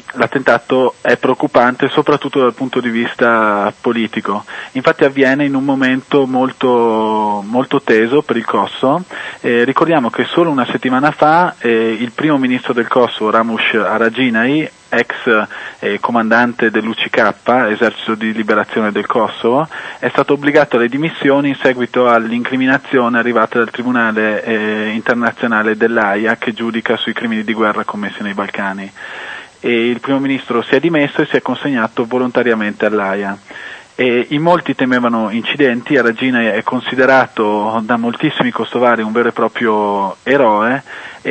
l'attentato è preoccupante soprattutto dal punto di vista politico. Infatti avviene in un momento molto, molto teso per il Kosovo. Ricordiamo che solo una settimana fa il primo ministro del Kosovo, Ramush Haradinaj, ex comandante dell'UCK, Esercito di Liberazione del Kosovo, è stato obbligato alle dimissioni in seguito all'incriminazione arrivata dal Tribunale internazionale dell'Aia, che giudica sui crimini di guerra commessi nei Balcani. E il primo ministro si è dimesso e si è consegnato volontariamente all'Aia. In molti temevano incidenti. Haradinaj è considerato da moltissimi kosovari un vero e proprio eroe,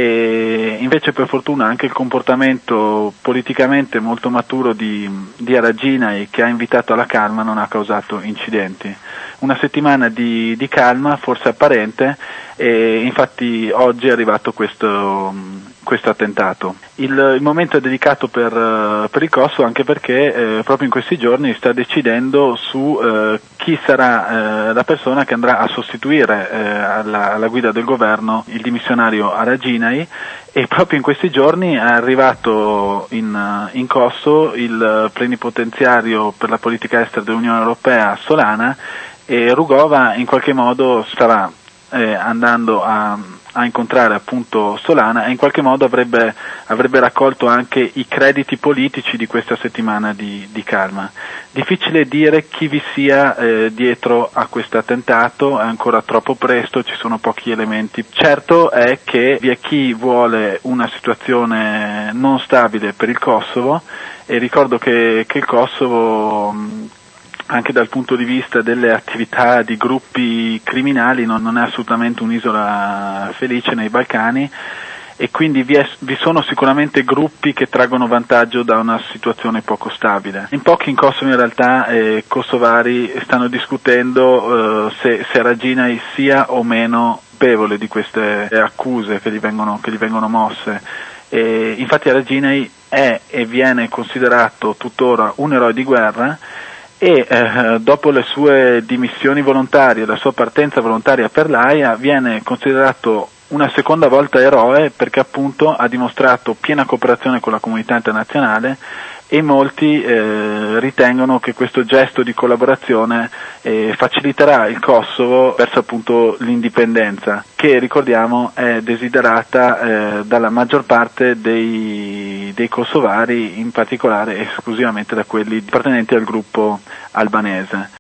e invece per fortuna anche il comportamento politicamente molto maturo di Haradinaj, che ha invitato alla calma, non ha causato incidenti. Una settimana di calma, forse apparente, e infatti oggi è arrivato questo attentato. Il momento è delicato per il Kosovo, anche perché proprio in questi giorni sta decidendo su chi sarà la persona che andrà a sostituire alla guida del governo il dimissionario Haradinaj, e proprio in questi giorni è arrivato in Kosovo il plenipotenziario per la politica estera dell'Unione Europea Solana, e Rugova in qualche modo starà andando a incontrare appunto Solana, e in qualche modo avrebbe raccolto anche i crediti politici di questa settimana di calma. Difficile dire chi vi sia dietro a questo attentato, è ancora troppo presto, ci sono pochi elementi. Certo è che vi è chi vuole una situazione non stabile per il Kosovo, e ricordo che il Kosovo, anche dal punto di vista delle attività di gruppi criminali, non è assolutamente un'isola felice nei Balcani, e quindi vi sono sicuramente gruppi che traggono vantaggio da una situazione poco stabile. In pochi in Kosovo in realtà kosovari stanno discutendo se Haradinaj sia o meno colpevole di queste accuse che gli vengono mosse. Infatti Haradinaj è e viene considerato tuttora un eroe di guerra, e dopo le sue dimissioni volontarie, la sua partenza volontaria per l'Aia, viene considerato una seconda volta eroe, perché appunto ha dimostrato piena cooperazione con la comunità internazionale, e molti ritengono che questo gesto di collaborazione faciliterà il Kosovo verso appunto l'indipendenza, che ricordiamo è desiderata dalla maggior parte dei kosovari, in particolare esclusivamente da quelli appartenenti al gruppo albanese.